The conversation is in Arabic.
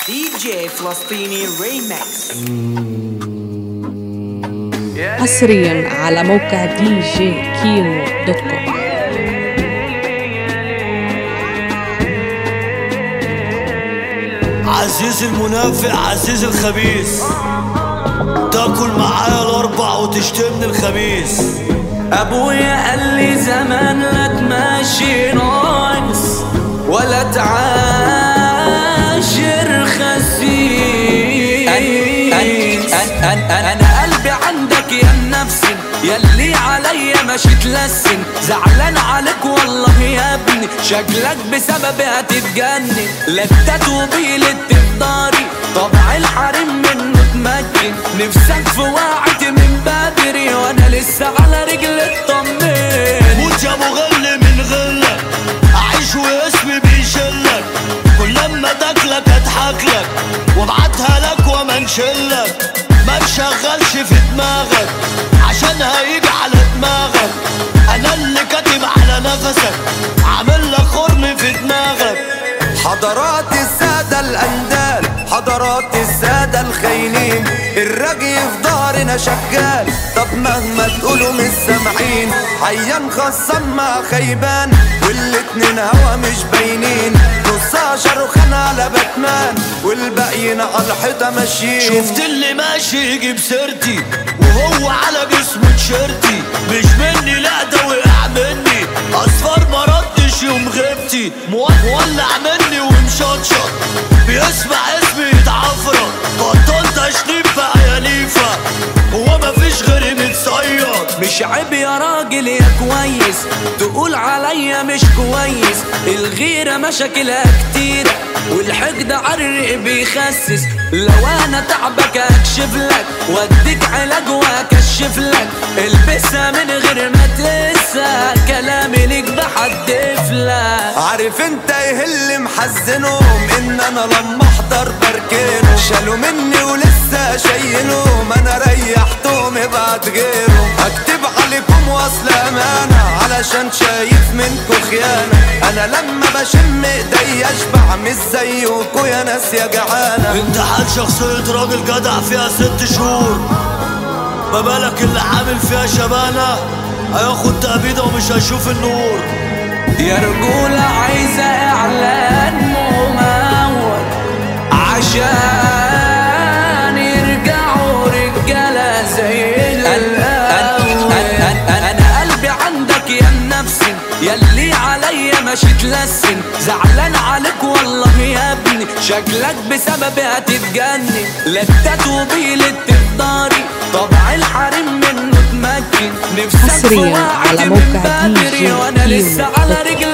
DJ فلسطيني ريمكس حصريا على موقع djkimo.com. عزيز المنافق عزيز الخبيث، تاكل معايا الاربع وتشتمني الخميس. ابويا قال لي زمان لا تماشي ناقص ولا تعاشر خسيس. انا قلبي عندك يا النفسي ياللي عليا ماشي تلسن، زعلان عليك والله يا ابني شكلك بسببي هتتجنن. لتات وبيلت في داري طبع الحريم منه تمكن، نفسك في وعدي من بدري وانا لسه على رجل اطمن. موت يا مغل من غلك، اعيش واسمي بيشلك، كل لما تاكلك اضحكلك وابعتها لك وما انشلك. ما تشغلش في دماغك عشان هيجي على دماغك، انا اللي كاتب على نفسك عامل لك خرم في دماغك. حضرات السادة الأندال، حضرات السادة الخاينين، الرجي في ظهرنا شغال، طب مهما تقولوا مش سامعين. حيان خصم مع خيبان والاتنين هوا مش باينين، نصها شاروخان على باتمان والباقيين على الحيطة ماشيين. شفت اللي ماشي يجيب سيرتي وهو على جسمه تشيرتي، مش مني لا ده وقع مني، اصفر ما ردش يوم غبتي، مولع مني ومشطشط بيسمع اسمي يتعفرط. بطل تشنيب بقى يا ليفا، هو مفيش غيري متصيد. مش عيب يا راجل يا كويس تقول عليا مش كويس، الغيرة مشاكلها كتيرة والحقد عالرق بيخسس. لو انا تعبك اكشف لك واديك علاج واكشف لك، البسها من غير ما تنسى كلامي ليك بحدف لك. عارف انت ايه اللي محزنهم؟ ان انا لما احضر بركنهم، شالوا مني ولسه شايلهم، انا ريحتهم ابعت غيرهم. هكتب عليكم وصل امانة علشان شايف منكم خيانة، انا لما بشم ايدي اشبع مش زيكوا يا ناس يا جعانة. انت حال شخصية راجل جدع فيها 6 شهور، ما بالك اللي عامل فيها شبانة هياخد تأبيدة ومش هيشوف النور. يا رجولة عايزة اعلان ممول عشان يرجعوا رجالة زي الأول. انا قلبي عندك يا النفسي ياللي عليا ماشي تلسن، زعلان عليك والله يا ابني شكلك بسببي هتتجنن. لتات وبيلت في داري طبع الحريم منه تمكن، نفسك في حصريا على وعدي موقع من بدري وانا لسه على رجل